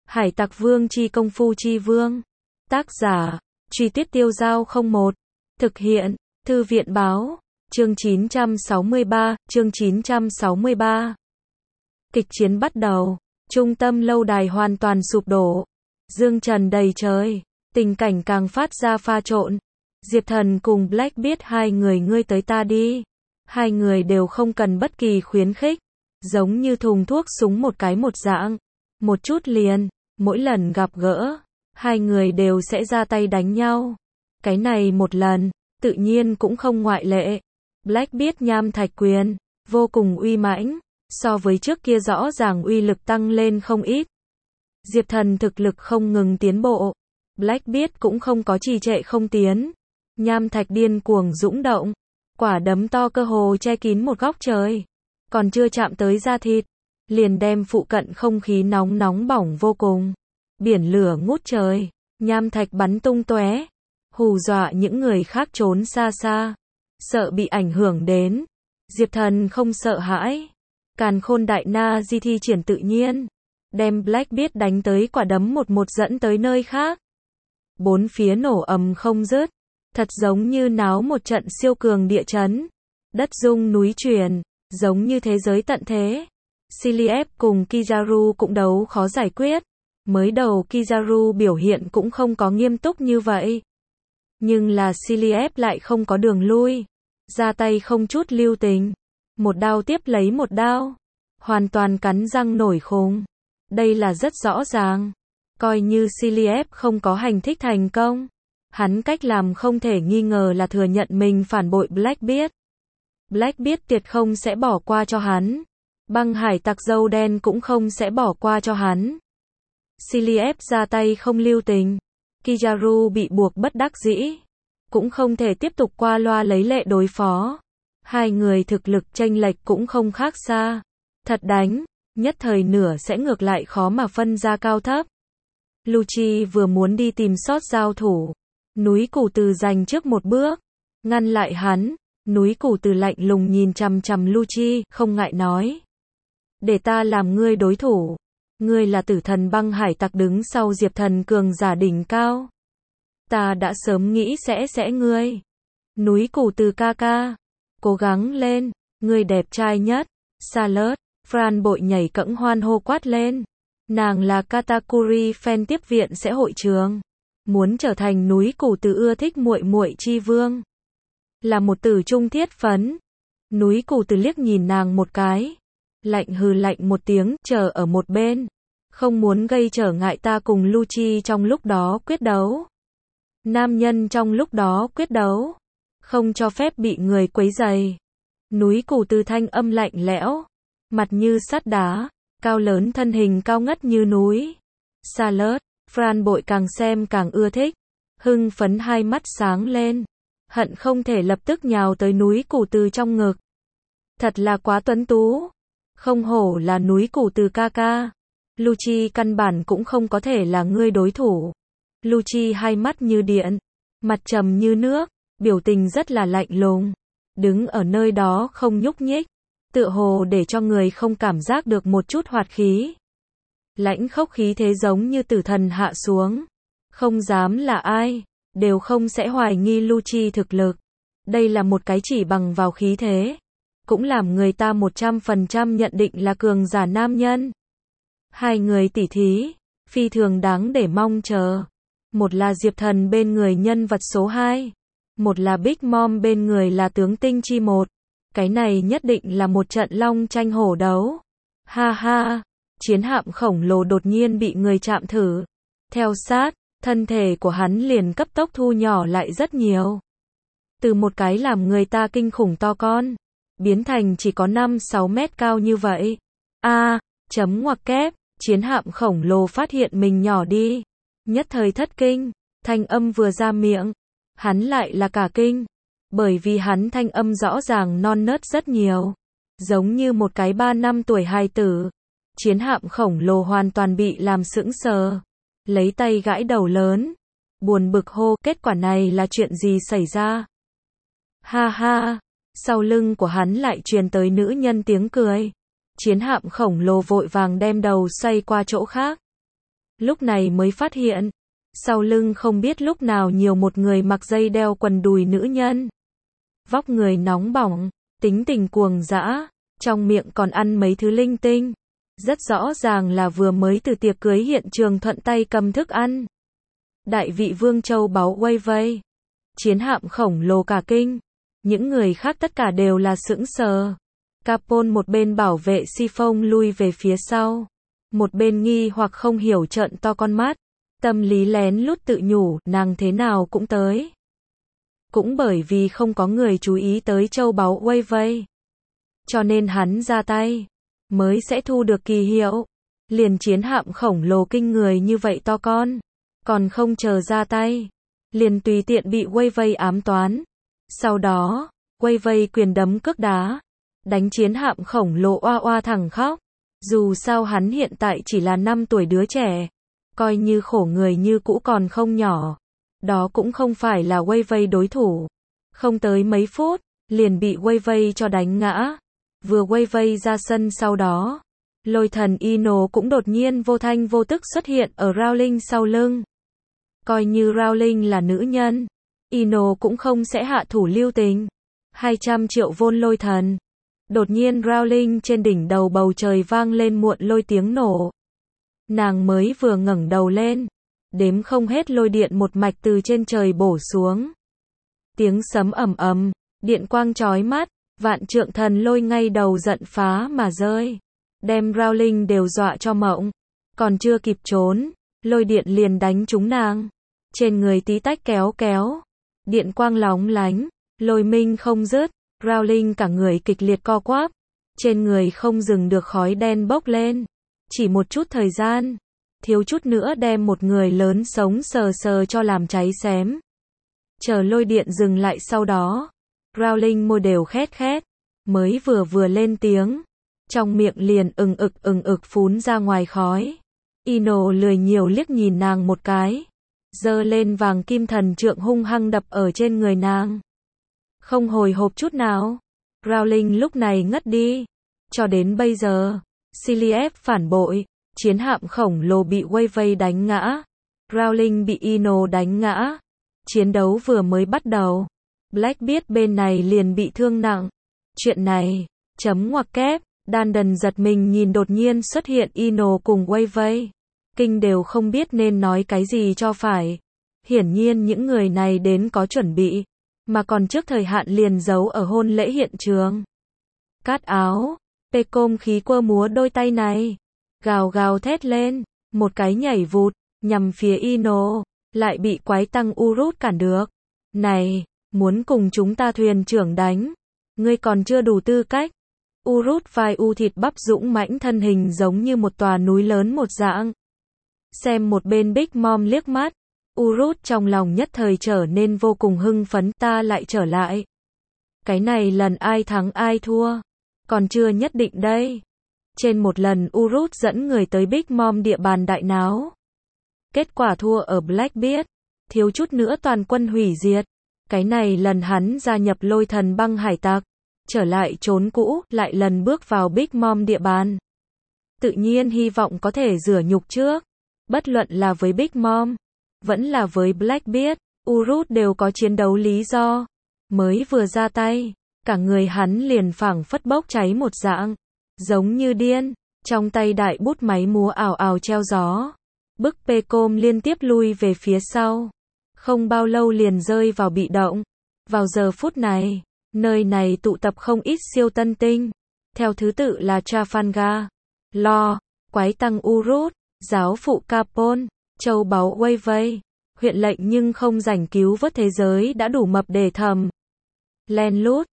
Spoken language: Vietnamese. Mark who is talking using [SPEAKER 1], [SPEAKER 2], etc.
[SPEAKER 1] Hải Tặc Vương chi công phu chi vương. Tác giả, Truy Tuyết Tiêu Dao 01. Thực hiện, Thư viện báo. Chương 963, chương 963. Kịch chiến bắt đầu. Trung tâm lâu đài hoàn toàn sụp đổ. Dương trần đầy trời. Tình cảnh càng phát ra pha trộn. Diệp Thần cùng Blackbeard hai người ngươi tới ta đi. Hai người đều không cần bất kỳ khuyến khích. Giống như thùng thuốc súng một cái một dạng. Một chút liền, mỗi lần gặp gỡ, hai người đều sẽ ra tay đánh nhau. Cái này một lần, tự nhiên cũng không ngoại lệ. Blackbeard nham thạch quyền, vô cùng uy mãnh, so với trước kia rõ ràng uy lực tăng lên không ít. Diệp Thần thực lực không ngừng tiến bộ. Blackbeard cũng không có trì trệ không tiến. Nham thạch điên cuồng dũng động. Quả đấm to cơ hồ che kín một góc trời. Còn chưa chạm tới da thịt, liền đem phụ cận không khí nóng bỏng vô cùng. Biển lửa ngút trời, nham thạch bắn tung tóe, hù dọa những người khác trốn xa xa, sợ bị ảnh hưởng đến. Diệp Thần không sợ hãi, Càn Khôn Đại Na Di thi triển tự nhiên, đem Blackbeard đánh tới quả đấm một dẫn tới nơi khác. Bốn phía nổ ầm không dứt, thật giống như náo một trận siêu cường địa chấn, đất rung núi chuyển, giống như thế giới tận thế. Cilliep cùng Kizaru cũng đấu khó giải quyết. Mới đầu Kizaru biểu hiện cũng không có nghiêm túc như vậy. Nhưng là Cilliep lại không có đường lui. Ra tay không chút lưu tình. Một đao tiếp lấy một đao. Hoàn toàn cắn răng nổi khùng. Đây là rất rõ ràng. Coi như Cilliep không có hành thích thành công. Hắn cách làm không thể nghi ngờ là thừa nhận mình phản bội Blackbeard. Blackbeard tuyệt không sẽ bỏ qua cho hắn. Băng hải tặc dâu đen cũng không sẽ bỏ qua cho hắn. Cilliep ra tay không lưu tình. Kizaru bị buộc bất đắc dĩ. Cũng không thể tiếp tục qua loa lấy lệ đối phó. Hai người thực lực chênh lệch cũng không khác xa. Thật đánh, nhất thời nửa sẽ ngược lại khó mà phân ra cao thấp. Lucci vừa muốn đi tìm sót giao thủ. Núi Củ Từ giành trước một bước. Ngăn lại hắn. Núi Củ Từ lạnh lùng nhìn chằm chằm Lucci, không ngại nói. Để ta làm ngươi đối thủ. Ngươi là tử thần băng hải tặc đứng sau Diệp Thần cường giả đỉnh cao. Ta đã sớm nghĩ sẽ ngươi. Núi Củ Từ ca ca. Cố gắng lên, ngươi đẹp trai nhất. Charlotte, Fran bội nhảy cẫng hoan hô quát lên. Nàng là Katakuri fan tiếp viện sẽ hội trường. Muốn trở thành Núi Củ Từ ưa thích muội muội chi vương. Là một tử trung thiết phấn. Núi Củ Từ liếc nhìn nàng một cái. Lạnh hừ lạnh một tiếng, chờ ở một bên. Không muốn gây trở ngại ta cùng Lucci trong lúc đó quyết đấu. Nam nhân trong lúc đó quyết đấu. Không cho phép bị người quấy rầy. Núi Củ Từ thanh âm lạnh lẽo. Mặt như sắt đá. Cao lớn thân hình cao ngất như núi. Charlotte, Fran bội càng xem càng ưa thích. Hưng phấn hai mắt sáng lên. Hận không thể lập tức nhào tới Núi Củ Từ trong ngực. Thật là quá tuấn tú. Không hổ là Núi Củ Từ ca ca. Lucci căn bản cũng không có thể là ngươi đối thủ. Lucci hai mắt như điện. Mặt trầm như nước. Biểu tình rất là lạnh lùng. Đứng ở nơi đó không nhúc nhích. Tựa hồ để cho người không cảm giác được một chút hoạt khí. Lãnh khốc khí thế giống như tử thần hạ xuống. Không dám là ai. Đều không sẽ hoài nghi Lucci thực lực. Đây là một cái chỉ bằng vào khí thế. Cũng làm người ta 100% nhận định là cường giả nam nhân. Hai người tỉ thí, phi thường đáng để mong chờ. Một là Diệp Thần bên người nhân vật số 2. Một là Big Mom bên người là tướng tinh chi 1. Cái này nhất định là một trận long tranh hổ đấu. Ha ha, chiến hạm khổng lồ đột nhiên bị người chạm thử. Theo sát, thân thể của hắn liền cấp tốc thu nhỏ lại rất nhiều. Từ một cái làm người ta kinh khủng to con, biến thành chỉ có 5-6 mét cao như vậy. Chấm ngoặc kép, chiến hạm khổng lồ phát hiện mình nhỏ đi. Nhất thời thất kinh, thanh âm vừa ra miệng, hắn lại là cả kinh. Bởi vì hắn thanh âm rõ ràng non nớt rất nhiều. Giống như một cái 3 năm tuổi hài tử. Chiến hạm khổng lồ hoàn toàn bị làm sững sờ. Lấy tay gãi đầu lớn. Buồn bực hô, kết quả này là chuyện gì xảy ra? Ha ha, sau lưng của hắn lại truyền tới nữ nhân tiếng cười. Chiến hạm khổng lồ vội vàng đem đầu xoay qua chỗ khác. lúc này mới phát hiện, sau lưng không biết lúc nào nhiều một người mặc dây đeo quần đùi nữ nhân. Vóc người nóng bỏng, tính tình cuồng dã, trong miệng còn ăn mấy thứ linh tinh. Rất rõ ràng là vừa mới từ tiệc cưới hiện trường thuận tay cầm thức ăn. Đại vị vương châu báu quay vây. Chiến hạm khổng lồ cả kinh. Những người khác tất cả đều là sững sờ. Capone một bên bảo vệ Siphon lui về phía sau. Một bên nghi hoặc không hiểu trợn to con mắt. Tâm lý lén lút tự nhủ, nàng thế nào cũng tới. Cũng bởi vì không có người chú ý tới châu báu quay vây. Cho nên hắn ra tay, mới sẽ thu được kỳ hiệu. Liền chiến hạm khổng lồ kinh người như vậy to con. Còn không chờ ra tay. Liền tùy tiện bị quay vây ám toán. Sau đó, quay vây quyền đấm cước đá. Đánh chiến hạm khổng lồ oa oa thẳng khóc. Dù sao hắn hiện tại chỉ là 5 tuổi đứa trẻ. Coi như khổ người như cũ còn không nhỏ. Đó cũng không phải là quay vây đối thủ. Không tới mấy phút, liền bị quay vây cho đánh ngã. Vừa quay vây ra sân sau đó. Lôi thần Ino cũng đột nhiên vô thanh vô tức xuất hiện ở Rowling sau lưng. Coi như Rowling là nữ nhân. Ino cũng không sẽ hạ thủ lưu tình. 200 triệu vôn lôi thần. Đột nhiên Rowling trên đỉnh đầu bầu trời vang lên muộn lôi tiếng nổ. Nàng mới vừa ngẩng đầu lên. Đếm không hết lôi điện một mạch từ trên trời bổ xuống. Tiếng sấm ầm ầm, điện quang chói mắt, vạn trượng thần lôi ngay đầu giận phá mà rơi. Đem Rowling đều dọa cho mộng. Còn chưa kịp trốn, lôi điện liền đánh trúng nàng. Trên người tí tách kéo kéo. Điện quang lóng lánh, lôi minh không dứt. Rowling cả người kịch liệt co quắp. Trên người không dừng được khói đen bốc lên. Chỉ một chút thời gian. Thiếu chút nữa đem một người lớn sống sờ sờ cho làm cháy xém. Chờ lôi điện dừng lại sau đó. Rowling môi đều khét khét. Mới vừa lên tiếng. Trong miệng liền ừng ực phún ra ngoài khói. Ino lười nhiều liếc nhìn nàng một cái. Giơ lên vàng kim thần trượng hung hăng đập ở trên người nàng. Không hồi hộp chút nào. Rowling lúc này ngất đi. Cho đến bây giờ, Silius phản bội. Chiến hạm khổng lồ bị quay vây đánh ngã. Rowling bị Ino đánh ngã. Chiến đấu vừa mới bắt đầu. Blackbeard bên này liền bị thương nặng. Chuyện này, chấm ngoặc kép, Đan giật mình nhìn đột nhiên xuất hiện Ino cùng quay vây. Kinh đều không biết nên nói cái gì cho phải. Hiển nhiên những người này đến có chuẩn bị. Mà còn trước thời hạn liền giấu ở hôn lễ hiện trường. Cát áo, Pecom khí quơ múa đôi tay này. Gào gào thét lên, một cái nhảy vụt, nhằm phía Ino, lại bị quái tăng Urut cản được. Này, muốn cùng chúng ta thuyền trưởng đánh, ngươi còn chưa đủ tư cách. Urut vai u thịt bắp dũng mãnh thân hình giống như một tòa núi lớn một dạng. Xem một bên Big Mom liếc mắt, Urut trong lòng nhất thời trở nên vô cùng hưng phấn, ta lại trở lại. Cái này lần ai thắng ai thua, còn chưa nhất định đây. Trên một lần Urut dẫn người tới Big Mom địa bàn đại náo. Kết quả thua ở Blackbeard, thiếu chút nữa toàn quân hủy diệt. Cái này lần hắn gia nhập lôi thần băng hải tặc, trở lại trốn cũ, lại lần bước vào Big Mom địa bàn. Tự nhiên hy vọng có thể rửa nhục trước. Bất luận là với Big Mom, vẫn là với Blackbeard, Urut đều có chiến đấu lý do. Mới vừa ra tay, cả người hắn liền phảng phất bốc cháy một dạng. Giống như điên, trong tay đại bút máy múa ào ào treo gió. Bức Pecom liên tiếp lui về phía sau. Không bao lâu liền rơi vào bị động. Vào giờ phút này, nơi này tụ tập không ít siêu tân tinh. Theo thứ tự là Trafalgar, Law, quái tăng Urut, giáo phụ Capone, châu báu quay vây. Huyện lệnh nhưng không rảnh cứu vớt thế giới đã đủ mập để thầm. Len lút,